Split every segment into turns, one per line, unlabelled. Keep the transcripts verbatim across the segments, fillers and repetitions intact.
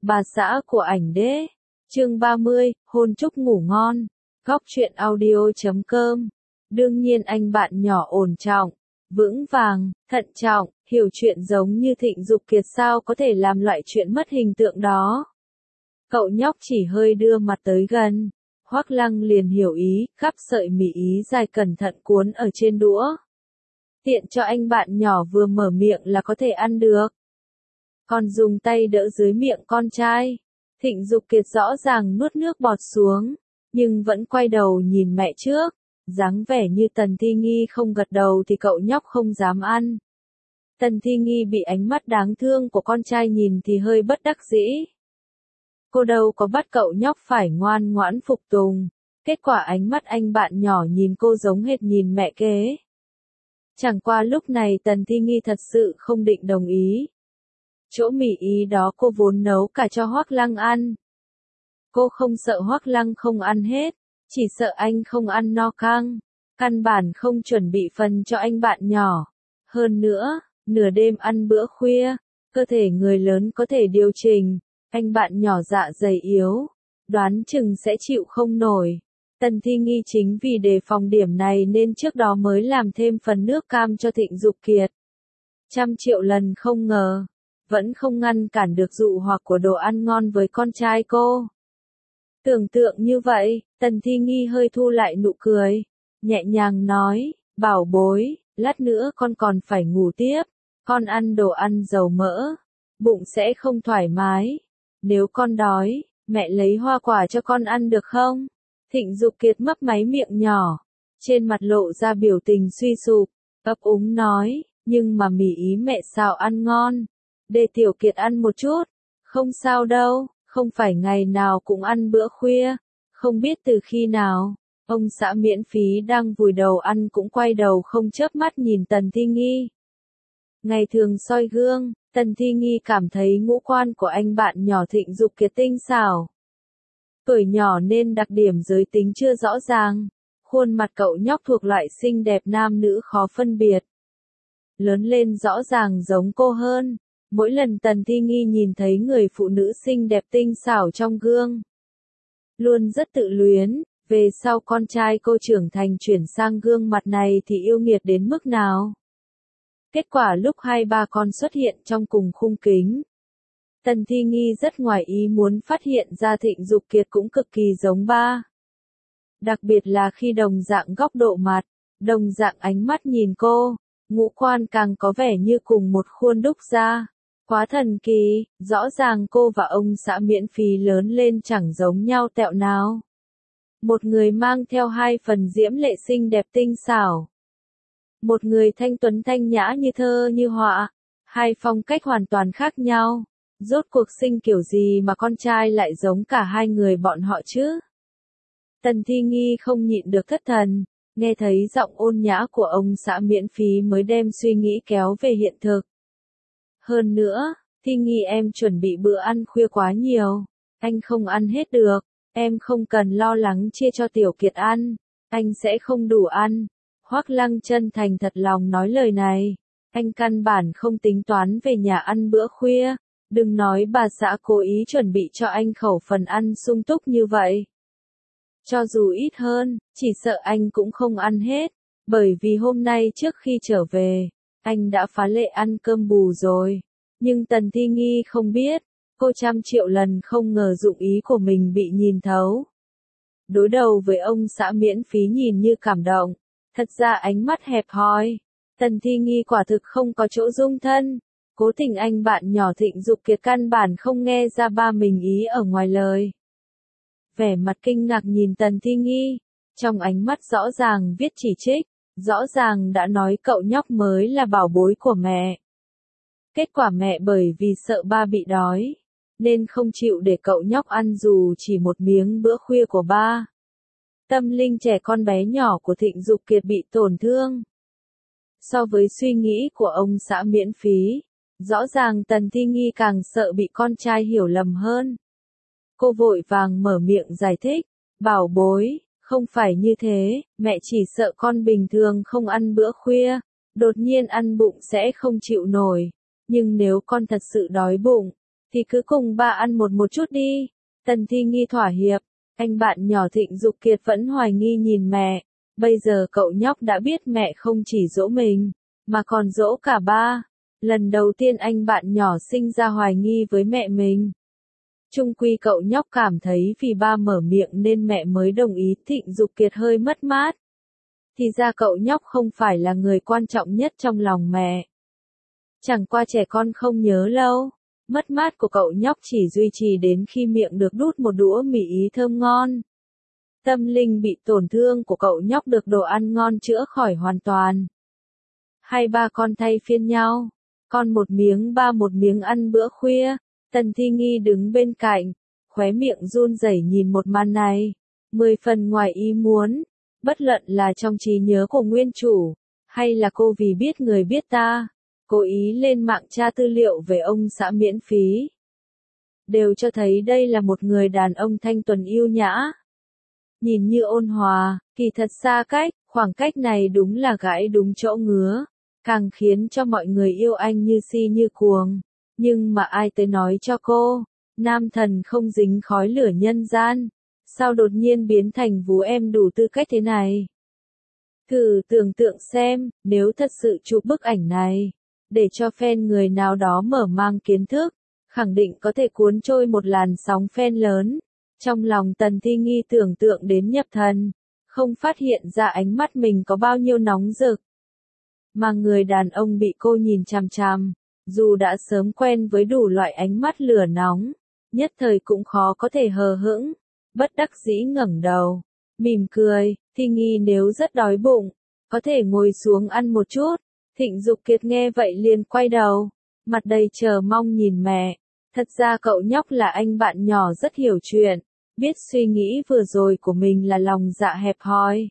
Bà xã của ảnh đế. Chương ba mươi, hôn chúc ngủ ngon. Góc truyện audio chấm com. Đương nhiên anh bạn nhỏ ổn trọng, vững vàng, thận trọng, hiểu chuyện giống như Thịnh Dục Kiệt sao có thể làm loại chuyện mất hình tượng đó. Cậu nhóc chỉ hơi đưa mặt tới gần, Hoắc Lăng liền hiểu ý, cắp sợi mì ý dài cẩn thận cuốn ở trên đũa. Tiện cho anh bạn nhỏ vừa mở miệng là có thể ăn được. Còn dùng tay đỡ dưới miệng con trai. Thịnh Dục Kiệt rõ ràng nuốt nước bọt xuống, nhưng vẫn quay đầu nhìn mẹ trước. Dáng vẻ như Tần Thi Nghi không gật đầu thì cậu nhóc không dám ăn. Tần Thi Nghi bị ánh mắt đáng thương của con trai nhìn thì hơi bất đắc dĩ. Cô đâu có bắt cậu nhóc phải ngoan ngoãn phục tùng. Kết quả ánh mắt anh bạn nhỏ nhìn cô giống hệt nhìn mẹ kế. Chẳng qua lúc này Tần Thi Nghi thật sự không định đồng ý. Chỗ mì ý đó cô vốn nấu cả cho Hoắc Lăng ăn. Cô không sợ Hoắc Lăng không ăn hết, chỉ sợ anh không ăn no căng, căn bản không chuẩn bị phần cho anh bạn nhỏ. Hơn nữa, nửa đêm ăn bữa khuya, cơ thể người lớn có thể điều chỉnh, anh bạn nhỏ dạ dày yếu, đoán chừng sẽ chịu không nổi. Tần Thi Nghi chính vì đề phòng điểm này nên trước đó mới làm thêm phần nước cam cho Thịnh Dục Kiệt. Trăm triệu lần không ngờ, vẫn không ngăn cản được dụ hoặc của đồ ăn ngon với con trai cô. Tưởng tượng như vậy, Tần Thi Nghi hơi thu lại nụ cười, nhẹ nhàng nói, bảo bối, lát nữa con còn phải ngủ tiếp, con ăn đồ ăn dầu mỡ, bụng sẽ không thoải mái. Nếu con đói, mẹ lấy hoa quả cho con ăn được không? Thịnh Dục Kiệt mấp máy miệng nhỏ, trên mặt lộ ra biểu tình suy sụp, ấp úng nói, nhưng mà mì ý mẹ xào ăn ngon. Để Tiểu Kiệt ăn một chút, không sao đâu, không phải ngày nào cũng ăn bữa khuya, không biết từ khi nào, ông xã miễn phí đang vùi đầu ăn cũng quay đầu không chớp mắt nhìn Tần Thi Nghi. Ngày thường soi gương, Tần Thi Nghi cảm thấy ngũ quan của anh bạn nhỏ Thịnh Dục Kiệt tinh xảo. Tuổi nhỏ nên đặc điểm giới tính chưa rõ ràng, khuôn mặt cậu nhóc thuộc loại xinh đẹp nam nữ khó phân biệt. Lớn lên rõ ràng giống cô hơn. Mỗi lần Tần Thi Nghi nhìn thấy người phụ nữ xinh đẹp tinh xảo trong gương, luôn rất tự luyến, về sau con trai cô trưởng thành chuyển sang gương mặt này thì yêu nghiệt đến mức nào. Kết quả lúc hai ba con xuất hiện trong cùng khung kính, Tần Thi Nghi rất ngoài ý muốn phát hiện ra Thịnh Dục Kiệt cũng cực kỳ giống ba. Đặc biệt là khi đồng dạng góc độ mặt, đồng dạng ánh mắt nhìn cô, ngũ quan càng có vẻ như cùng một khuôn đúc ra. Quá thần kỳ, rõ ràng cô và ông xã miễn phí lớn lên chẳng giống nhau tẹo nào. Một người mang theo hai phần diễm lệ xinh đẹp tinh xảo. Một người thanh tuấn thanh nhã như thơ như họa. Hai phong cách hoàn toàn khác nhau. Rốt cuộc sinh kiểu gì mà con trai lại giống cả hai người bọn họ chứ? Tần Thi Nghi không nhịn được thất thần, nghe thấy giọng ôn nhã của ông xã miễn phí mới đem suy nghĩ kéo về hiện thực. Hơn nữa, Thi Nghi em chuẩn bị bữa ăn khuya quá nhiều, anh không ăn hết được, em không cần lo lắng chia cho Tiểu Kiệt ăn, anh sẽ không đủ ăn. Hoắc Lăng chân thành thật lòng nói lời này, anh căn bản không tính toán về nhà ăn bữa khuya, đừng nói bà xã cố ý chuẩn bị cho anh khẩu phần ăn sung túc như vậy. Cho dù ít hơn, chỉ sợ anh cũng không ăn hết, bởi vì hôm nay trước khi trở về, anh đã phá lệ ăn cơm bù rồi. Nhưng Tần Thi Nghi không biết, cô trăm triệu lần không ngờ dụng ý của mình bị nhìn thấu. Đối đầu với ông xã miễn phí nhìn như cảm động, thật ra ánh mắt hẹp hòi. Tần Thi Nghi quả thực không có chỗ dung thân. Cố tình anh bạn nhỏ Thịnh Dục Kiệt căn bản không nghe ra ba mình ý ở ngoài lời. Vẻ mặt kinh ngạc nhìn Tần Thi Nghi, trong ánh mắt rõ ràng viết chỉ trích, rõ ràng đã nói cậu nhóc mới là bảo bối của mẹ. Kết quả mẹ bởi vì sợ ba bị đói, nên không chịu để cậu nhóc ăn dù chỉ một miếng bữa khuya của ba. Tâm linh trẻ con bé nhỏ của Thịnh Dục Kiệt bị tổn thương. So với suy nghĩ của ông xã miễn phí, rõ ràng Tần Thi Nghi càng sợ bị con trai hiểu lầm hơn. Cô vội vàng mở miệng giải thích, bảo bối, không phải như thế, mẹ chỉ sợ con bình thường không ăn bữa khuya, đột nhiên ăn bụng sẽ không chịu nổi. Nhưng nếu con thật sự đói bụng, thì cứ cùng ba ăn một một chút đi. Tần Thi Nghi thỏa hiệp, anh bạn nhỏ Thịnh Dục Kiệt vẫn hoài nghi nhìn mẹ, bây giờ cậu nhóc đã biết mẹ không chỉ dỗ mình, mà còn dỗ cả ba. Lần đầu tiên anh bạn nhỏ sinh ra hoài nghi với mẹ mình. Chung quy cậu nhóc cảm thấy vì ba mở miệng nên mẹ mới đồng ý. Thịnh Dục Kiệt hơi mất mát. Thì ra cậu nhóc không phải là người quan trọng nhất trong lòng mẹ. Chẳng qua trẻ con không nhớ lâu. Mất mát của cậu nhóc chỉ duy trì đến khi miệng được đút một đũa mì ý thơm ngon. Tâm linh bị tổn thương của cậu nhóc được đồ ăn ngon chữa khỏi hoàn toàn. Hai ba con thay phiên nhau. Con một miếng ba một miếng ăn bữa khuya. Tần Thi Nghi đứng bên cạnh, khóe miệng run rẩy nhìn một màn này. Mười phần ngoài ý muốn. Bất luận là trong trí nhớ của nguyên chủ, hay là cô vì biết người biết ta, cố ý lên mạng tra tư liệu về ông xã miễn phí. Đều cho thấy đây là một người đàn ông thanh tuần yêu nhã. Nhìn như ôn hòa, kỳ thật xa cách, khoảng cách này đúng là gãi đúng chỗ ngứa, càng khiến cho mọi người yêu anh như si như cuồng. Nhưng mà ai tới nói cho cô, nam thần không dính khói lửa nhân gian, sao đột nhiên biến thành vú em đủ tư cách thế này? Thử tưởng tượng xem, nếu thật sự chụp bức ảnh này, để cho fan người nào đó mở mang kiến thức, khẳng định có thể cuốn trôi một làn sóng fan lớn. Trong lòng Tần Thi Nghi tưởng tượng đến nhập thần, không phát hiện ra ánh mắt mình có bao nhiêu nóng rực. Mà người đàn ông bị cô nhìn chằm chằm, dù đã sớm quen với đủ loại ánh mắt lửa nóng, nhất thời cũng khó có thể hờ hững. Bất đắc dĩ ngẩng đầu, mỉm cười. Thi Nghi nếu rất đói bụng, có thể ngồi xuống ăn một chút. Thịnh Dục Kiệt nghe vậy liền quay đầu, mặt đầy chờ mong nhìn mẹ. Thật ra cậu nhóc là anh bạn nhỏ rất hiểu chuyện, biết suy nghĩ vừa rồi của mình là lòng dạ hẹp hòi.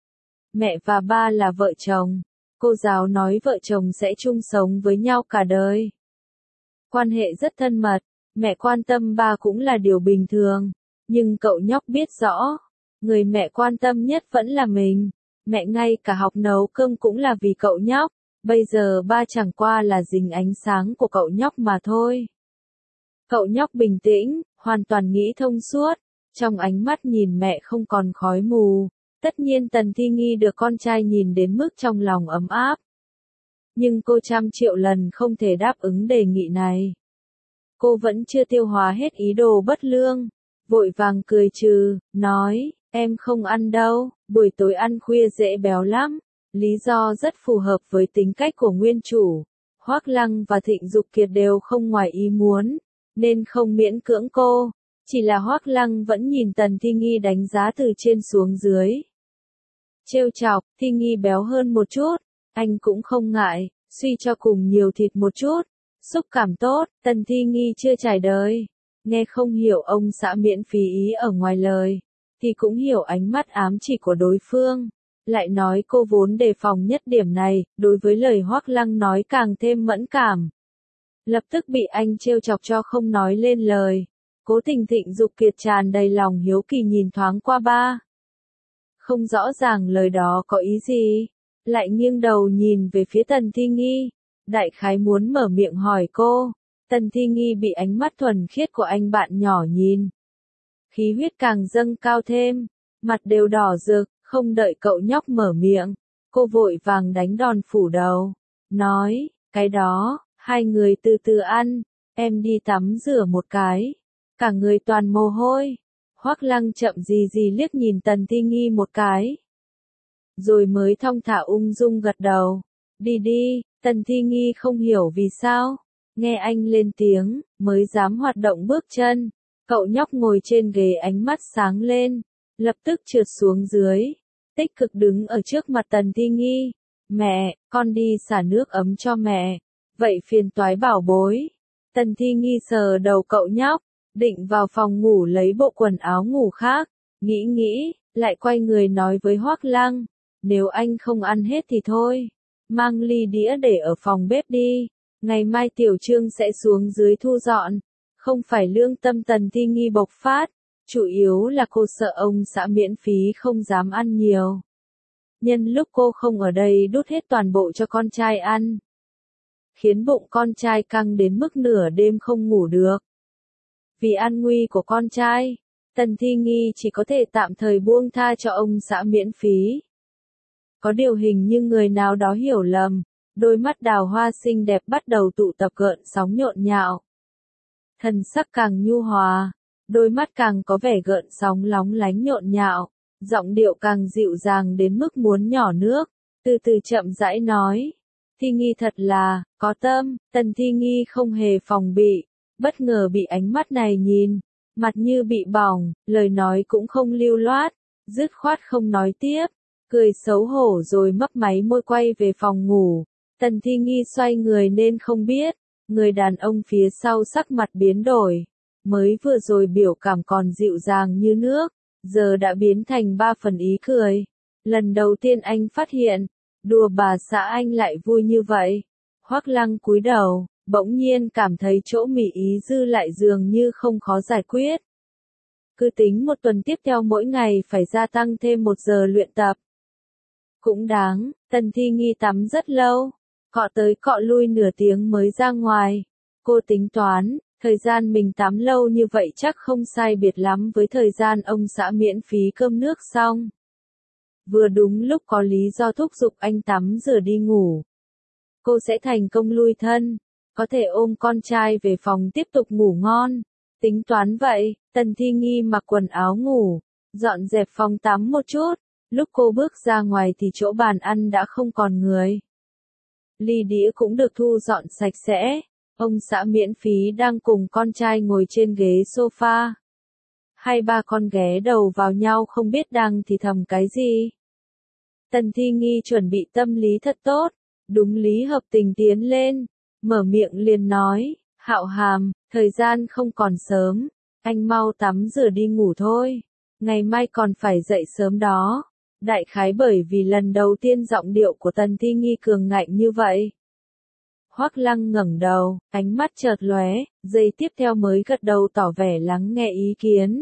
Mẹ và ba là vợ chồng, cô giáo nói vợ chồng sẽ chung sống với nhau cả đời. Quan hệ rất thân mật, mẹ quan tâm ba cũng là điều bình thường. Nhưng cậu nhóc biết rõ, người mẹ quan tâm nhất vẫn là mình. Mẹ ngay cả học nấu cơm cũng là vì cậu nhóc. Bây giờ ba chẳng qua là dính ánh sáng của cậu nhóc mà thôi. Cậu nhóc bình tĩnh, hoàn toàn nghĩ thông suốt. Trong ánh mắt nhìn mẹ không còn khói mù. Tất nhiên Tần Thi Nghi được con trai nhìn đến mức trong lòng ấm áp. Nhưng cô trăm triệu lần không thể đáp ứng đề nghị này. Cô vẫn chưa tiêu hóa hết ý đồ bất lương. Vội vàng cười trừ, nói, em không ăn đâu, buổi tối ăn khuya dễ béo lắm. Lý do rất phù hợp với tính cách của nguyên chủ. Hoắc Lăng và Thịnh Dục Kiệt đều không ngoài ý muốn, nên không miễn cưỡng cô. Chỉ là Hoắc Lăng vẫn nhìn Tần Thi Nghi đánh giá từ trên xuống dưới. Trêu chọc, Thi Nghi béo hơn một chút, anh cũng không ngại, suy cho cùng nhiều thịt một chút. Xúc cảm tốt, Tần Thi Nghi chưa trải đời. Nghe không hiểu ông xã miễn phí ý ở ngoài lời, thì cũng hiểu ánh mắt ám chỉ của đối phương. Lại nói cô vốn đề phòng nhất điểm này, đối với lời Hoắc Lăng nói càng thêm mẫn cảm. Lập tức bị anh trêu chọc cho không nói lên lời. Cố Tình Thịnh Dục Kiệt tràn đầy lòng hiếu kỳ nhìn thoáng qua ba. Không rõ ràng lời đó có ý gì, lại nghiêng đầu nhìn về phía Tần Thi Nghi, đại khái muốn mở miệng hỏi cô. Tần Thi Nghi bị ánh mắt thuần khiết của anh bạn nhỏ nhìn. Khí huyết càng dâng cao thêm, mặt đều đỏ rực, không đợi cậu nhóc mở miệng. Cô vội vàng đánh đòn phủ đầu, nói, cái đó, hai người từ từ ăn, em đi tắm rửa một cái. Cả người toàn mồ hôi. Hoắc Lăng chậm gì gì liếc nhìn Tần Thi Nghi một cái. Rồi mới thong thả ung dung gật đầu. Đi đi, Tần Thi Nghi không hiểu vì sao. Nghe anh lên tiếng, mới dám hoạt động bước chân. Cậu nhóc ngồi trên ghế ánh mắt sáng lên, lập tức trượt xuống dưới. Tích cực đứng ở trước mặt Tần Thi Nghi. Mẹ, con đi xả nước ấm cho mẹ. Vậy phiền toái bảo bối. Tần Thi Nghi sờ đầu cậu nhóc, định vào phòng ngủ lấy bộ quần áo ngủ khác. Nghĩ nghĩ, lại quay người nói với Hoắc Lăng. Nếu anh không ăn hết thì thôi. Mang ly đĩa để ở phòng bếp đi. Ngày mai Tiểu Trương sẽ xuống dưới thu dọn. Không phải lương tâm Tần Thi Nghi bộc phát. Chủ yếu là cô sợ ông xã miễn phí không dám ăn nhiều. Nhân lúc cô không ở đây đút hết toàn bộ cho con trai ăn. Khiến bụng con trai căng đến mức nửa đêm không ngủ được. Vì an nguy của con trai, Tần Thi Nghi chỉ có thể tạm thời buông tha cho ông xã miễn phí. Có điều hình như người nào đó hiểu lầm, đôi mắt đào hoa xinh đẹp bắt đầu tụ tập gợn sóng nhộn nhạo. Thần sắc càng nhu hòa, đôi mắt càng có vẻ gợn sóng lóng lánh nhộn nhạo, giọng điệu càng dịu dàng đến mức muốn nhỏ nước, từ từ chậm rãi nói. Thi Nghi thật là, có tâm. Tần Thi Nghi không hề phòng bị, bất ngờ bị ánh mắt này nhìn, mặt như bị bỏng, lời nói cũng không lưu loát, dứt khoát không nói tiếp, cười xấu hổ rồi mấp máy môi quay về phòng ngủ. Tần Thi Nghi xoay người nên không biết, người đàn ông phía sau sắc mặt biến đổi, mới vừa rồi biểu cảm còn dịu dàng như nước, giờ đã biến thành ba phần ý cười. Lần đầu tiên anh phát hiện, đùa bà xã anh lại vui như vậy. Hoắc Lăng cúi đầu, bỗng nhiên cảm thấy chỗ mị ý dư lại dường như không khó giải quyết. Cứ tính một tuần tiếp theo mỗi ngày phải gia tăng thêm một giờ luyện tập. Cũng đáng. Tần Thi Nghi tắm rất lâu, cọ tới cọ lui nửa tiếng mới ra ngoài. Cô tính toán, thời gian mình tắm lâu như vậy chắc không sai biệt lắm với thời gian ông xã miễn phí cơm nước xong. Vừa đúng lúc có lý do thúc giục anh tắm rửa đi ngủ. Cô sẽ thành công lui thân, có thể ôm con trai về phòng tiếp tục ngủ ngon. Tính toán vậy, Tần Thi Nghi mặc quần áo ngủ, dọn dẹp phòng tắm một chút. Lúc cô bước ra ngoài thì chỗ bàn ăn đã không còn người. Ly đĩa cũng được thu dọn sạch sẽ. Ông xã miễn phí đang cùng con trai ngồi trên ghế sofa. Hai ba con ghé đầu vào nhau không biết đang thì thầm cái gì. Tần Thi Nghi chuẩn bị tâm lý thật tốt, đúng lý hợp tình tiến lên, mở miệng liền nói, Hạo Hàm, thời gian không còn sớm, anh mau tắm rửa đi ngủ thôi, ngày mai còn phải dậy sớm đó. Đại khái bởi vì lần đầu tiên giọng điệu của Tần Thi Nghi cường ngạnh như vậy. Hoắc Lăng ngẩng đầu, ánh mắt chợt lóe, giây tiếp theo mới gật đầu tỏ vẻ lắng nghe ý kiến.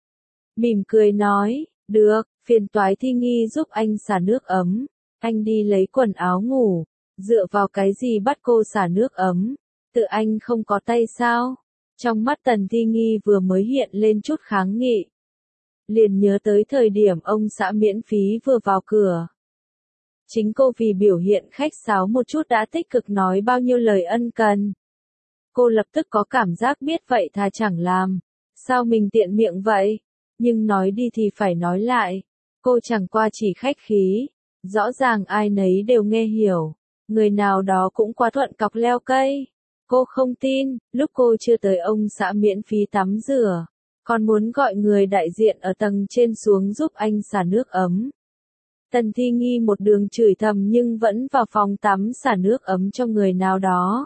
Mỉm cười nói, được, phiền toái Thi Nghi giúp anh xả nước ấm, anh đi lấy quần áo ngủ, dựa vào cái gì bắt cô xả nước ấm, tự anh không có tay sao? Trong mắt Tần Thi Nghi vừa mới hiện lên chút kháng nghị. Liền nhớ tới thời điểm ông xã miễn phí vừa vào cửa. Chính cô vì biểu hiện khách sáo một chút đã tích cực nói bao nhiêu lời ân cần. Cô lập tức có cảm giác biết vậy thà chẳng làm. Sao mình tiện miệng vậy? Nhưng nói đi thì phải nói lại. Cô chẳng qua chỉ khách khí. Rõ ràng ai nấy đều nghe hiểu. Người nào đó cũng quá thuận cọc leo cây. Cô không tin, lúc cô chưa tới ông xã miễn phí tắm rửa. Còn muốn gọi người đại diện ở tầng trên xuống giúp anh xả nước ấm. Tần Thi Nghi một đường chửi thầm nhưng vẫn vào phòng tắm xả nước ấm cho người nào đó.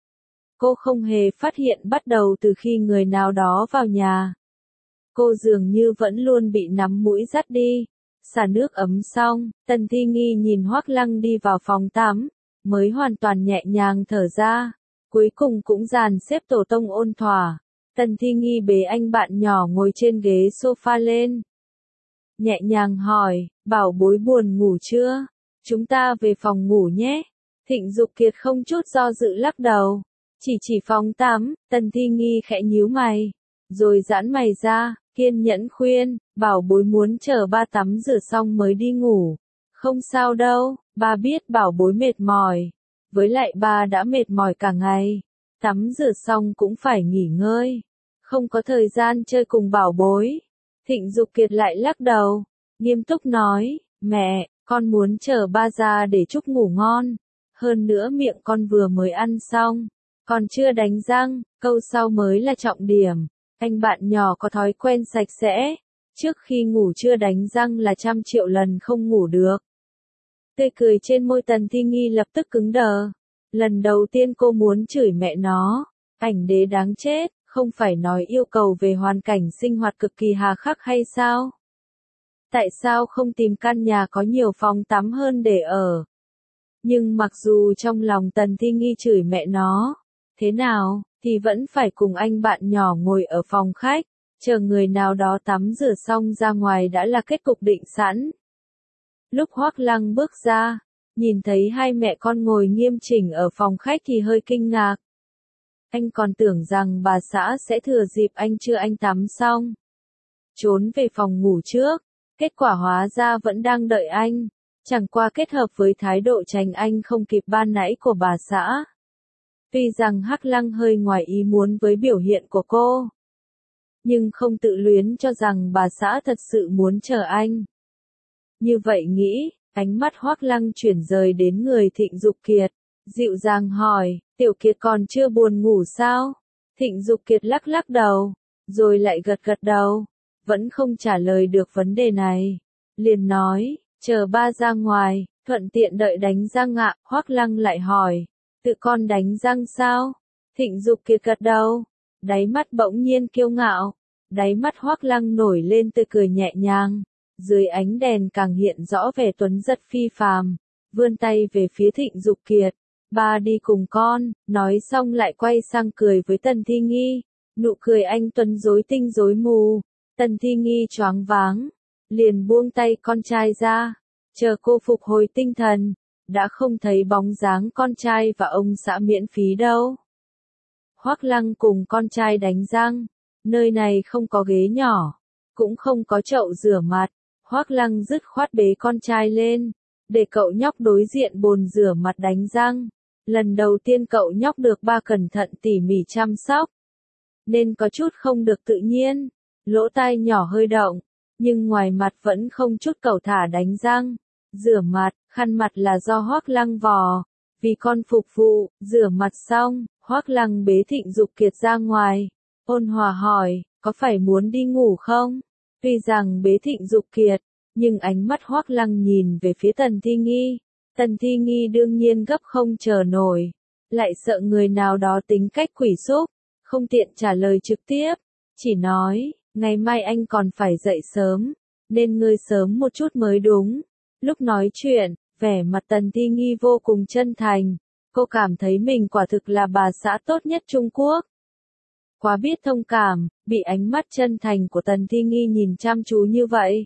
Cô không hề phát hiện bắt đầu từ khi người nào đó vào nhà. Cô dường như vẫn luôn bị nắm mũi dắt đi. Xả nước ấm xong, Tần Thi Nghi nhìn Hoắc Lăng đi vào phòng tắm, mới hoàn toàn nhẹ nhàng thở ra. Cuối cùng cũng dàn xếp tổ tông ôn thỏa. Tần Thi Nghi bế anh bạn nhỏ ngồi trên ghế sofa lên. Nhẹ nhàng hỏi, bảo bối buồn ngủ chưa? Chúng ta về phòng ngủ nhé. Thịnh Dục Kiệt không chút do dự lắc đầu. Chỉ chỉ phòng tắm, Tần Thi Nghi khẽ nhíu mày. Rồi giãn mày ra, kiên nhẫn khuyên, bảo bối muốn chờ ba tắm rửa xong mới đi ngủ. Không sao đâu, ba biết bảo bối mệt mỏi. Với lại ba đã mệt mỏi cả ngày. Tắm rửa xong cũng phải nghỉ ngơi. Không có thời gian chơi cùng bảo bối. Thịnh Dục Kiệt lại lắc đầu, nghiêm túc nói, mẹ, con muốn chờ ba ra để chúc ngủ ngon. Hơn nữa miệng con vừa mới ăn xong, còn chưa đánh răng, câu sau mới là trọng điểm. Anh bạn nhỏ có thói quen sạch sẽ, trước khi ngủ chưa đánh răng là trăm triệu lần không ngủ được. Tươi cười trên môi Tần Thi Nghi lập tức cứng đờ. Lần đầu tiên cô muốn chửi mẹ nó, ảnh đế đáng chết. Không phải nói yêu cầu về hoàn cảnh sinh hoạt cực kỳ hà khắc hay sao? Tại sao không tìm căn nhà có nhiều phòng tắm hơn để ở? Nhưng mặc dù trong lòng Tần Thi Nghi chửi mẹ nó, thế nào, thì vẫn phải cùng anh bạn nhỏ ngồi ở phòng khách, chờ người nào đó tắm rửa xong ra ngoài đã là kết cục định sẵn. Lúc Hoắc Lăng bước ra, nhìn thấy hai mẹ con ngồi nghiêm chỉnh ở phòng khách thì hơi kinh ngạc. Anh còn tưởng rằng bà xã sẽ thừa dịp anh chưa anh tắm xong, trốn về phòng ngủ trước, kết quả hóa ra vẫn đang đợi anh, chẳng qua kết hợp với thái độ tránh anh không kịp ban nãy của bà xã. Tuy rằng Hắc Lăng hơi ngoài ý muốn với biểu hiện của cô, nhưng không tự luyến cho rằng bà xã thật sự muốn chờ anh. Như vậy nghĩ, ánh mắt Hoắc Lăng chuyển rời đến người Thịnh Dục Kiệt, dịu dàng hỏi, Tiểu Kiệt còn chưa buồn ngủ sao? Thịnh Dục Kiệt lắc lắc đầu, rồi lại gật gật đầu, vẫn không trả lời được vấn đề này. Liền nói, chờ ba ra ngoài, thuận tiện đợi đánh răng ạ. Hoắc Lăng lại hỏi, tự con đánh răng sao? Thịnh Dục Kiệt gật đầu, đáy mắt bỗng nhiên kiêu ngạo, đáy mắt Hoắc Lăng nổi lên tươi cười nhẹ nhàng, dưới ánh đèn càng hiện rõ vẻ tuấn giật phi phàm, vươn tay về phía Thịnh Dục Kiệt, ba đi cùng con, nói xong lại quay sang cười với Tần Thi Nghi, nụ cười anh tuấn rối tinh rối mù. Tần Thi Nghi choáng váng, liền buông tay con trai ra, chờ cô phục hồi tinh thần, đã không thấy bóng dáng con trai và ông xã miễn phí đâu. Hoắc Lăng cùng con trai đánh răng, nơi này không có ghế nhỏ, cũng không có chậu rửa mặt, Hoắc Lăng dứt khoát bế con trai lên, để cậu nhóc đối diện bồn rửa mặt đánh răng. Lần đầu tiên cậu nhóc được ba cẩn thận tỉ mỉ chăm sóc, nên có chút không được tự nhiên, lỗ tai nhỏ hơi động, nhưng ngoài mặt vẫn không chút cẩu thả đánh răng, rửa mặt, khăn mặt là do Hoắc Lăng vò, vì con phục vụ. Rửa mặt xong, Hoắc Lăng bế Thịnh Dục Kiệt ra ngoài, ôn hòa hỏi, có phải muốn đi ngủ không? Tuy rằng bế Thịnh Dục Kiệt, nhưng ánh mắt Hoắc Lăng nhìn về phía Tần Thi Nghi. Tần Thi Nghi đương nhiên gấp không chờ nổi, lại sợ người nào đó tính cách quỷ xúc, không tiện trả lời trực tiếp, chỉ nói, ngày mai anh còn phải dậy sớm, nên ngươi sớm một chút mới đúng. Lúc nói chuyện, vẻ mặt Tần Thi Nghi vô cùng chân thành, cô cảm thấy mình quả thực là bà xã tốt nhất Trung Quốc. Quá biết thông cảm, bị ánh mắt chân thành của Tần Thi Nghi nhìn chăm chú như vậy.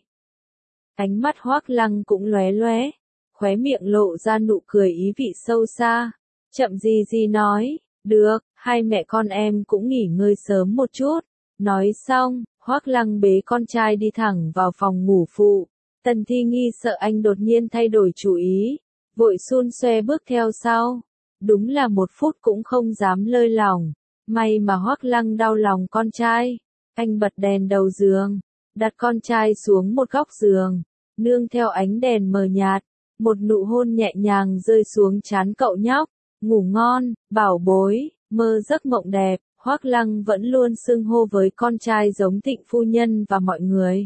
Ánh mắt Hoắc Lăng cũng lóe lóe, khóe miệng lộ ra nụ cười ý vị sâu xa, chậm gì gì nói, được, hai mẹ con em cũng nghỉ ngơi sớm một chút. Nói xong, Hoắc Lăng bế con trai đi thẳng vào phòng ngủ phụ. Tần Thi Nghi sợ anh đột nhiên thay đổi chủ ý, vội xun xoe bước theo sau. Đúng là một phút cũng không dám lơi lỏng. May mà Hoắc Lăng đau lòng con trai. Anh bật đèn đầu giường, đặt con trai xuống một góc giường, nương theo ánh đèn mờ nhạt, một nụ hôn nhẹ nhàng rơi xuống trán cậu nhóc. Ngủ ngon, bảo bối, mơ giấc mộng đẹp. Hoắc Lăng vẫn luôn xưng hô với con trai giống Thịnh phu nhân và mọi người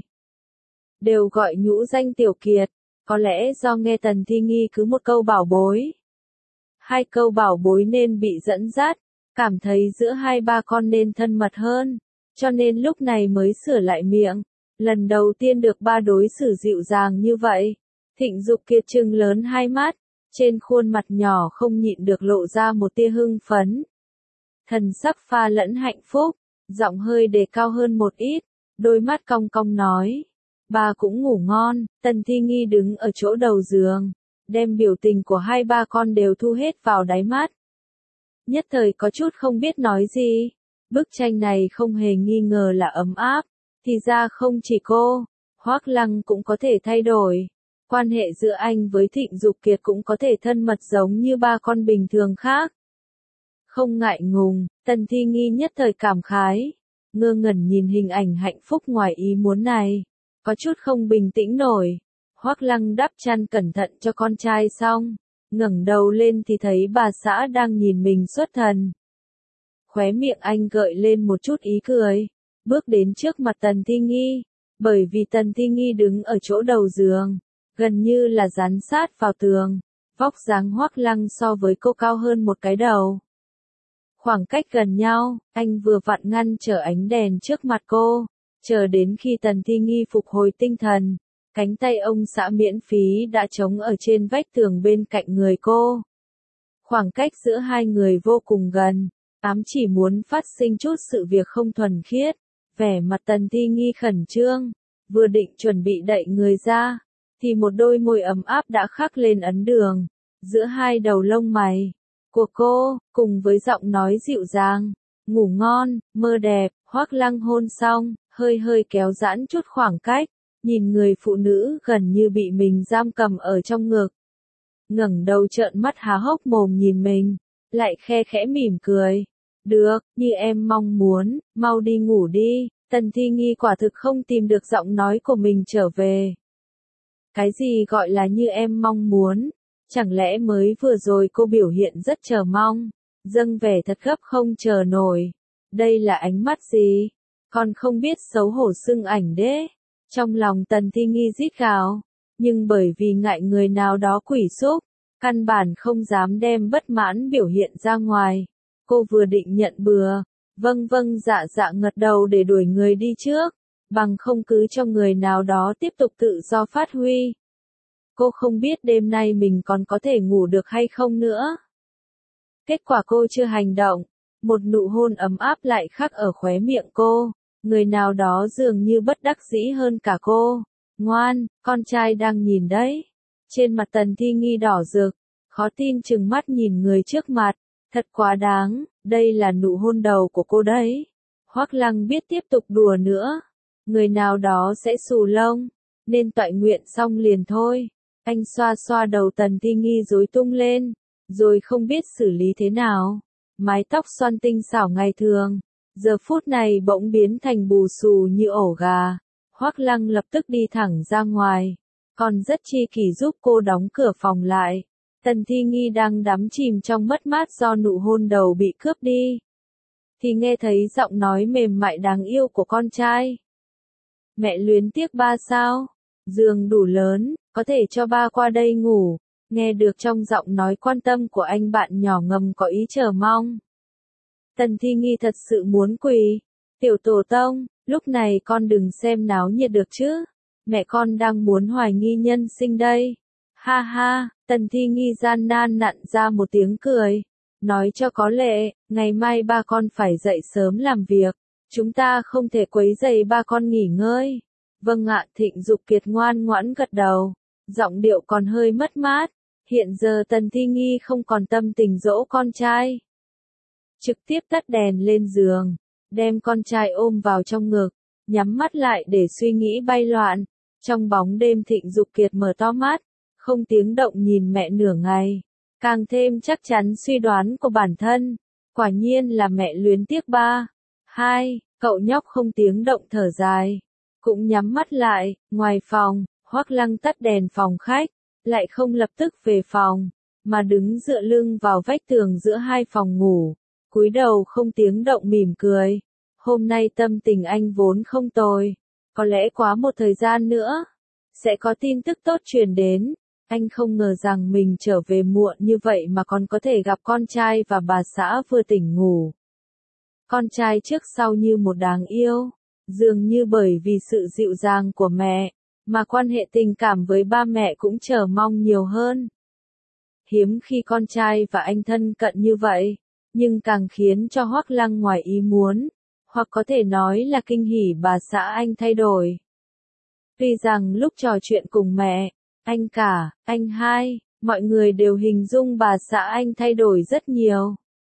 đều gọi nhũ danh Tiểu Kiệt, có lẽ do nghe Tần Thi Nghi cứ một câu bảo bối, hai câu bảo bối nên bị dẫn dắt, cảm thấy giữa hai ba con nên thân mật hơn, cho nên lúc này mới sửa lại miệng. Lần đầu tiên được ba đối xử dịu dàng như vậy, Thịnh Dục Kiệt trừng lớn hai mắt, trên khuôn mặt nhỏ không nhịn được lộ ra một tia hưng phấn. Thần sắc pha lẫn hạnh phúc, giọng hơi đề cao hơn một ít, đôi mắt cong cong nói. Ba cũng ngủ ngon. Tần Thi Nghi đứng ở chỗ đầu giường, đem biểu tình của hai ba con đều thu hết vào đáy mắt. Nhất thời có chút không biết nói gì. Bức tranh này không hề nghi ngờ là ấm áp, thì ra không chỉ cô, Hoắc Lăng cũng có thể thay đổi. Quan hệ giữa anh với Thịnh Dục Kiệt cũng có thể thân mật giống như ba con bình thường khác. Không ngại ngùng, Tần Thi Nghi nhất thời cảm khái, ngơ ngẩn nhìn hình ảnh hạnh phúc ngoài ý muốn này, có chút không bình tĩnh nổi. Hoắc Lăng đắp chăn cẩn thận cho con trai xong, ngẩng đầu lên thì thấy bà xã đang nhìn mình xuất thần. Khóe miệng anh gợi lên một chút ý cười, bước đến trước mặt Tần Thi Nghi, bởi vì Tần Thi Nghi đứng ở chỗ đầu giường, gần như là dán sát vào tường, vóc dáng Hoắc Lăng so với cô cao hơn một cái đầu. Khoảng cách gần nhau, anh vừa vặn ngăn trở ánh đèn trước mặt cô, chờ đến khi Tần Thi Nghi phục hồi tinh thần, cánh tay ông xã miễn phí đã trống ở trên vách tường bên cạnh người cô. Khoảng cách giữa hai người vô cùng gần, ám chỉ muốn phát sinh chút sự việc không thuần khiết. Vẻ mặt Tần Thi Nghi khẩn trương, vừa định chuẩn bị đẩy người ra, thì một đôi môi ấm áp đã khắc lên ấn đường, giữa hai đầu lông mày. của cô, cùng với giọng nói dịu dàng, ngủ ngon, mơ đẹp, Hoắc Lăng hôn xong, hơi hơi kéo giãn chút khoảng cách, nhìn người phụ nữ gần như bị mình giam cầm ở trong ngực. Ngẩng đầu trợn mắt há hốc mồm nhìn mình, lại khe khẽ mỉm cười. Được, như em mong muốn, mau đi ngủ đi. Tần Thi Nghi quả thực không tìm được giọng nói của mình trở về. Cái gì gọi là như em mong muốn? Chẳng lẽ mới vừa rồi cô biểu hiện rất chờ mong, dâng vẻ thật gấp không chờ nổi. Đây là ánh mắt gì? Còn không biết xấu hổ xưng ảnh đế. Trong lòng Tần Thi Nghi rít gào, nhưng bởi vì ngại người nào đó quỷ xúc, căn bản không dám đem bất mãn biểu hiện ra ngoài. Cô vừa định nhận bừa, vâng vâng dạ dạ ngật đầu để đuổi người đi trước, bằng không cứ cho người nào đó tiếp tục tự do phát huy. Cô không biết đêm nay mình còn có thể ngủ được hay không nữa. Kết quả cô chưa hành động, một nụ hôn ấm áp lại khắc ở khóe miệng cô, người nào đó dường như bất đắc dĩ hơn cả cô. Ngoan, con trai đang nhìn đấy. Trên mặt Tần Thi Nghi đỏ rực, khó tin chừng mắt nhìn người trước mặt, thật quá đáng, đây là nụ hôn đầu của cô đấy. Hoắc Lăng biết tiếp tục đùa nữa, người nào đó sẽ xù lông, nên toại nguyện xong liền thôi. Anh xoa xoa đầu Tần Thi Nghi rối tung lên, rồi không biết xử lý thế nào. Mái tóc xoăn tinh xảo ngày thường, giờ phút này bỗng biến thành bù xù như ổ gà. Hoắc Lăng lập tức đi thẳng ra ngoài, còn rất chi kỷ giúp cô đóng cửa phòng lại. Tần Thi Nghi đang đắm chìm trong mất mát do nụ hôn đầu bị cướp đi, thì nghe thấy giọng nói mềm mại đáng yêu của con trai. Mẹ luyến tiếc ba sao? Giường đủ lớn, có thể cho ba qua đây ngủ. Nghe được trong giọng nói quan tâm của anh bạn nhỏ ngầm có ý chờ mong. Tần Thi Nghi thật sự muốn quỳ. Tiểu tổ tông, lúc này con đừng xem náo nhiệt được chứ. Mẹ con đang muốn hoài nghi nhân sinh đây. Ha ha, Tần Thi Nghi gian nan nặn ra một tiếng cười. Nói cho có lệ, ngày mai ba con phải dậy sớm làm việc. Chúng ta không thể quấy rầy ba con nghỉ ngơi. Vâng ạ, Thịnh Dục Kiệt ngoan ngoãn gật đầu. Giọng điệu còn hơi mất mát. Hiện giờ Tần Thi Nghi không còn tâm tình dỗ con trai. Trực tiếp tắt đèn lên giường, đem con trai ôm vào trong ngực, nhắm mắt lại để suy nghĩ bay loạn. Trong bóng đêm Thịnh Dục Kiệt mở to mắt, không tiếng động nhìn mẹ nửa ngày, càng thêm chắc chắn suy đoán của bản thân. Quả nhiên là mẹ luyến tiếc ba. Hai, cậu nhóc không tiếng động thở dài, cũng nhắm mắt lại. Ngoài phòng, Hoắc Lăng tắt đèn phòng khách, lại không lập tức về phòng, mà đứng dựa lưng vào vách tường giữa hai phòng ngủ, cúi đầu không tiếng động mỉm cười. Hôm nay tâm tình anh vốn không tồi, có lẽ quá một thời gian nữa, sẽ có tin tức tốt truyền đến. Anh không ngờ rằng mình trở về muộn như vậy mà còn có thể gặp con trai và bà xã vừa tỉnh ngủ. Con trai trước sau như một đáng yêu, dường như bởi vì sự dịu dàng của mẹ, mà quan hệ tình cảm với ba mẹ cũng chờ mong nhiều hơn. Hiếm khi con trai và anh thân cận như vậy, nhưng càng khiến cho Hoắc Lăng ngoài ý muốn, hoặc có thể nói là kinh hỉ bà xã anh thay đổi. Tuy rằng lúc trò chuyện cùng mẹ, anh cả, anh hai, mọi người đều hình dung bà xã anh thay đổi rất nhiều.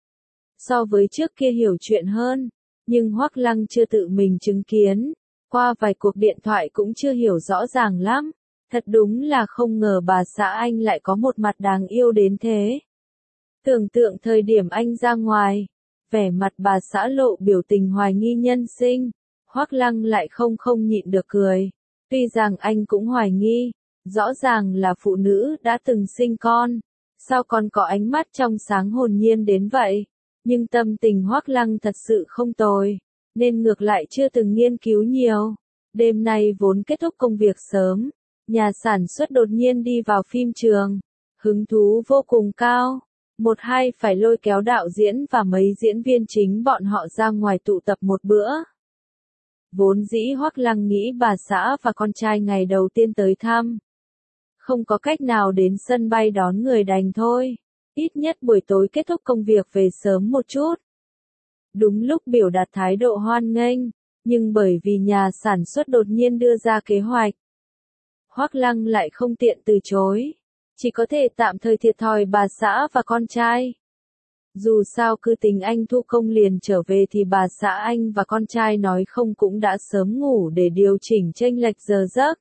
So với trước kia hiểu chuyện hơn, nhưng Hoắc Lăng chưa tự mình chứng kiến, qua vài cuộc điện thoại cũng chưa hiểu rõ ràng lắm. Thật đúng là không ngờ bà xã anh lại có một mặt đáng yêu đến thế. Tưởng tượng thời điểm anh ra ngoài, vẻ mặt bà xã lộ biểu tình hoài nghi nhân sinh, Hoắc Lăng lại không không nhịn được cười. Tuy rằng anh cũng hoài nghi, rõ ràng là phụ nữ đã từng sinh con, sao còn có ánh mắt trong sáng hồn nhiên đến vậy, nhưng tâm tình Hoắc Lăng thật sự không tồi, nên ngược lại chưa từng nghiên cứu nhiều. Đêm nay vốn kết thúc công việc sớm, nhà sản xuất đột nhiên đi vào phim trường, hứng thú vô cùng cao. Một hai phải lôi kéo đạo diễn và mấy diễn viên chính bọn họ ra ngoài tụ tập một bữa. Vốn dĩ Hoắc Lăng nghĩ bà xã và con trai ngày đầu tiên tới thăm, không có cách nào đến sân bay đón người đành thôi. Ít nhất buổi tối kết thúc công việc về sớm một chút. Đúng lúc biểu đạt thái độ hoan nghênh, nhưng bởi vì nhà sản xuất đột nhiên đưa ra kế hoạch, Hoắc Lăng lại không tiện từ chối, chỉ có thể tạm thời thiệt thòi bà xã và con trai. Dù sao cứ tính anh thu công liền trở về thì bà xã anh và con trai nói không cũng đã sớm ngủ để điều chỉnh chênh lệch giờ giấc.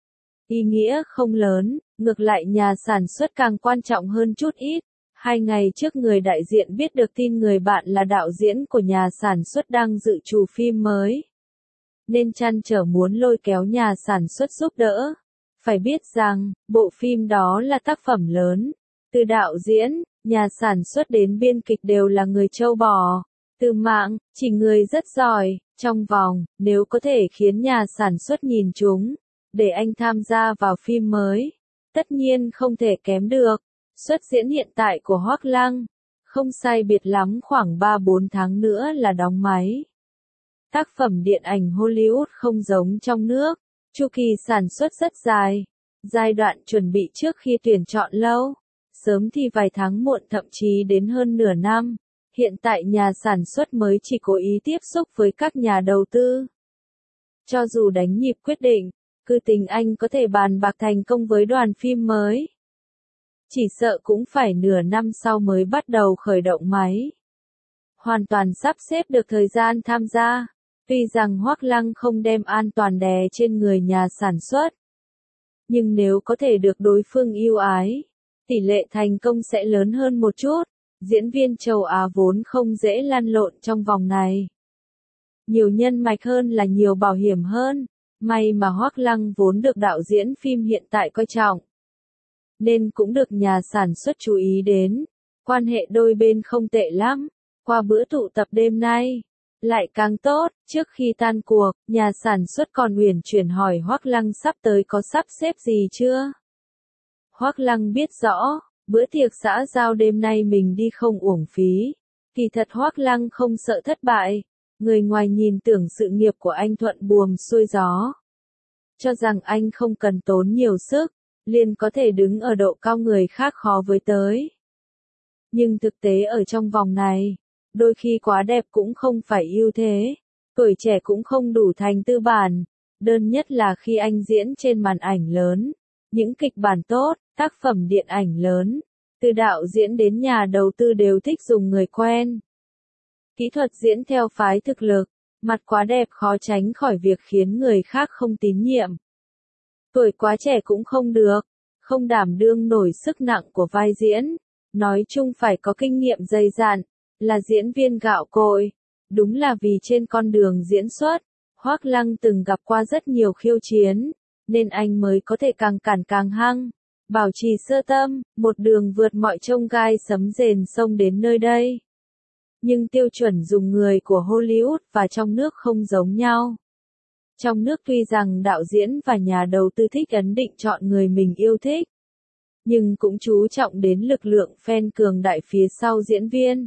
Ý nghĩa không lớn, ngược lại nhà sản xuất càng quan trọng hơn chút ít. Hai ngày trước người đại diện biết được tin người bạn là đạo diễn của nhà sản xuất đang dự trù phim mới, nên trăn trở muốn lôi kéo nhà sản xuất giúp đỡ. Phải biết rằng, bộ phim đó là tác phẩm lớn. Từ đạo diễn, nhà sản xuất đến biên kịch đều là người châu bò. Từ mạng, chỉ người rất giỏi, trong vòng, nếu có thể khiến nhà sản xuất nhìn chúng, để anh tham gia vào phim mới. Tất nhiên không thể kém được. Xuất diễn hiện tại của Hoắc Lăng, không sai biệt lắm khoảng ba bốn tháng nữa là đóng máy. Tác phẩm điện ảnh Hollywood không giống trong nước, chu kỳ sản xuất rất dài, giai đoạn chuẩn bị trước khi tuyển chọn lâu, sớm thì vài tháng muộn thậm chí đến hơn nửa năm. Hiện tại nhà sản xuất mới chỉ cố ý tiếp xúc với các nhà đầu tư. Cho dù đánh nhịp quyết định, cứ tính anh có thể bàn bạc thành công với đoàn phim mới, chỉ sợ cũng phải nửa năm sau mới bắt đầu khởi động máy. Hoàn toàn sắp xếp được thời gian tham gia. Tuy rằng Hoắc Lăng không đem an toàn đè trên người nhà sản xuất, nhưng nếu có thể được đối phương ưu ái, tỷ lệ thành công sẽ lớn hơn một chút. Diễn viên châu Á vốn không dễ lăn lộn trong vòng này. Nhiều nhân mạch hơn là nhiều bảo hiểm hơn. May mà Hoắc Lăng vốn được đạo diễn phim hiện tại coi trọng, nên cũng được nhà sản xuất chú ý đến. Quan hệ đôi bên không tệ lắm. Qua bữa tụ tập đêm nay, lại càng tốt. Trước khi tan cuộc, nhà sản xuất còn uyển chuyển hỏi Hoắc Lăng sắp tới có sắp xếp gì chưa. Hoắc Lăng biết rõ, bữa tiệc xã giao đêm nay mình đi không uổng phí. Kỳ thật Hoắc Lăng không sợ thất bại. Người ngoài nhìn tưởng sự nghiệp của anh thuận buồm xuôi gió, cho rằng anh không cần tốn nhiều sức, liền có thể đứng ở độ cao người khác khó với tới. Nhưng thực tế ở trong vòng này, đôi khi quá đẹp cũng không phải ưu thế, tuổi trẻ cũng không đủ thành tư bản, đơn nhất là khi anh diễn trên màn ảnh lớn, những kịch bản tốt, tác phẩm điện ảnh lớn, từ đạo diễn đến nhà đầu tư đều thích dùng người quen. Kỹ thuật diễn theo phái thực lực, mặt quá đẹp khó tránh khỏi việc khiến người khác không tín nhiệm. Tuổi quá trẻ cũng không được, không đảm đương nổi sức nặng của vai diễn. Nói chung phải có kinh nghiệm dày dặn, là diễn viên gạo cội. Đúng là vì trên con đường diễn xuất, Hoắc Lăng từng gặp qua rất nhiều khiêu chiến, nên anh mới có thể càng cản càng hăng, bảo trì sơ tâm, một đường vượt mọi chông gai sấm rền sông đến nơi đây. Nhưng tiêu chuẩn dùng người của Hollywood và trong nước không giống nhau. Trong nước tuy rằng đạo diễn và nhà đầu tư thích ấn định chọn người mình yêu thích, nhưng cũng chú trọng đến lực lượng fan cường đại phía sau diễn viên.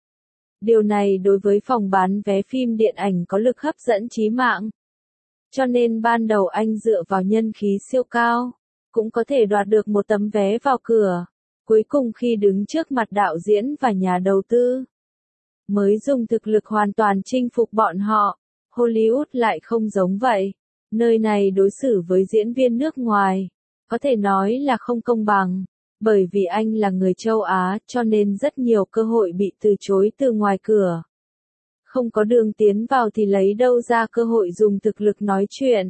Điều này đối với phòng bán vé phim điện ảnh có lực hấp dẫn chí mạng. Cho nên ban đầu anh dựa vào nhân khí siêu cao, cũng có thể đoạt được một tấm vé vào cửa. Cuối cùng khi đứng trước mặt đạo diễn và nhà đầu tư, mới dùng thực lực hoàn toàn chinh phục bọn họ. Hollywood lại không giống vậy. Nơi này đối xử với diễn viên nước ngoài, có thể nói là không công bằng. Bởi vì anh là người châu Á cho nên rất nhiều cơ hội bị từ chối từ ngoài cửa. Không có đường tiến vào thì lấy đâu ra cơ hội dùng thực lực nói chuyện.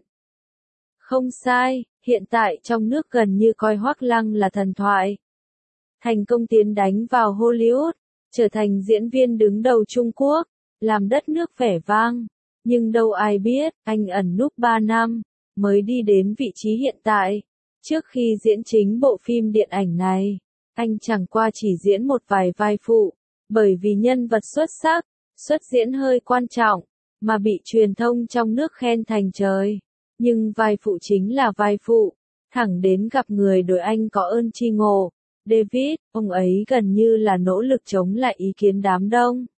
Không sai, hiện tại trong nước gần như coi Hoắc Lăng là thần thoại. Thành công tiến đánh vào Hollywood, trở thành diễn viên đứng đầu Trung Quốc, làm đất nước vẻ vang. Nhưng đâu ai biết, anh ẩn núp ba năm, mới đi đến vị trí hiện tại. Trước khi diễn chính bộ phim điện ảnh này, anh chẳng qua chỉ diễn một vài vai phụ, bởi vì nhân vật xuất sắc, xuất diễn hơi quan trọng, mà bị truyền thông trong nước khen thành trời. Nhưng vai phụ chính là vai phụ, thẳng đến gặp người đối anh có ơn tri ngộ. David, ông ấy gần như là nỗ lực chống lại ý kiến đám đông.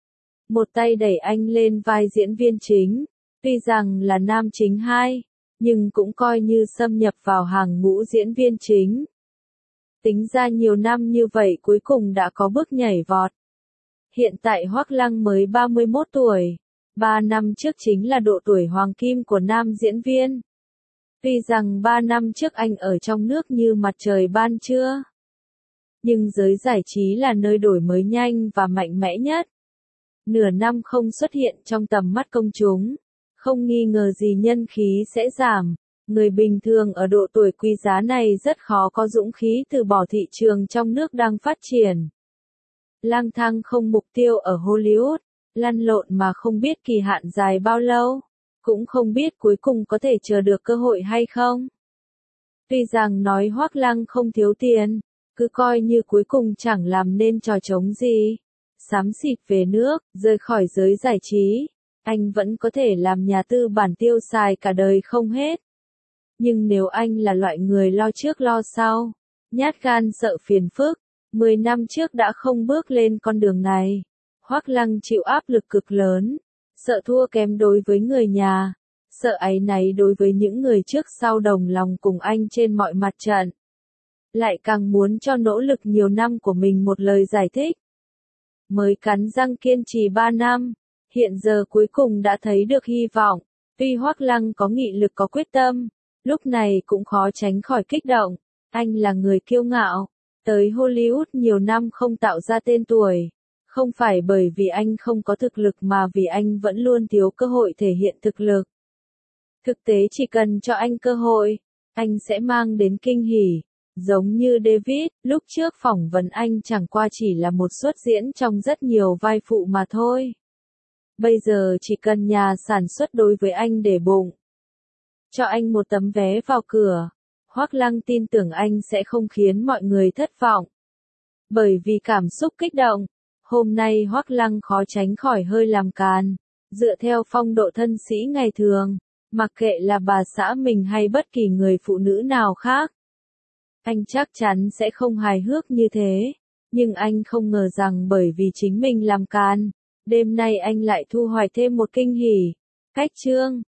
Một tay đẩy anh lên vai diễn viên chính, tuy rằng là nam chính hai, nhưng cũng coi như xâm nhập vào hàng ngũ diễn viên chính. Tính ra nhiều năm như vậy cuối cùng đã có bước nhảy vọt. Hiện tại Hoắc Lăng mới ba mươi mốt tuổi, ba năm trước chính là độ tuổi hoàng kim của nam diễn viên. Tuy rằng ba năm trước anh ở trong nước như mặt trời ban trưa, Nhưng giới giải trí là nơi đổi mới nhanh và mạnh mẽ nhất. Nửa năm không xuất hiện trong tầm mắt công chúng, không nghi ngờ gì nhân khí sẽ giảm. Người bình thường ở độ tuổi quý giá này rất khó có dũng khí từ bỏ thị trường trong nước đang phát triển. Lang thang không mục tiêu ở Hollywood, lăn lộn mà không biết kỳ hạn dài bao lâu, cũng không biết cuối cùng có thể chờ được cơ hội hay không. Tuy rằng nói Hoắc Lăng không thiếu tiền, cứ coi như cuối cùng chẳng làm nên trò trống gì. Xám xịt về nước, rời khỏi giới giải trí, anh vẫn có thể làm nhà tư bản tiêu xài cả đời không hết. Nhưng nếu anh là loại người lo trước lo sau, nhát gan sợ phiền phức, mười năm trước đã không bước lên con đường này. Hoắc Lăng chịu áp lực cực lớn, sợ thua kém đối với người nhà, sợ áy náy đối với những người trước sau đồng lòng cùng anh trên mọi mặt trận. Lại càng muốn cho nỗ lực nhiều năm của mình một lời giải thích. Mới cắn răng kiên trì ba năm, hiện giờ cuối cùng đã thấy được hy vọng. Tuy Hoắc Lăng có nghị lực có quyết tâm, lúc này cũng khó tránh khỏi kích động. Anh là người kiêu ngạo, tới Hollywood nhiều năm không tạo ra tên tuổi. Không phải bởi vì anh không có thực lực mà vì anh vẫn luôn thiếu cơ hội thể hiện thực lực. Thực tế chỉ cần cho anh cơ hội, anh sẽ mang đến kinh hỉ. Giống như David, lúc trước phỏng vấn anh chẳng qua chỉ là một suất diễn trong rất nhiều vai phụ mà thôi. Bây giờ chỉ cần nhà sản xuất đối với anh để bụng, cho anh một tấm vé vào cửa, Hoắc Lăng tin tưởng anh sẽ không khiến mọi người thất vọng. Bởi vì cảm xúc kích động, hôm nay Hoắc Lăng khó tránh khỏi hơi làm càn, dựa theo phong độ thân sĩ ngày thường, mặc kệ là bà xã mình hay bất kỳ người phụ nữ nào khác. Anh chắc chắn sẽ không hài hước như thế, nhưng anh không ngờ rằng bởi vì chính mình làm càn, đêm nay anh lại thu hoạch thêm một kinh hỉ. Cách chương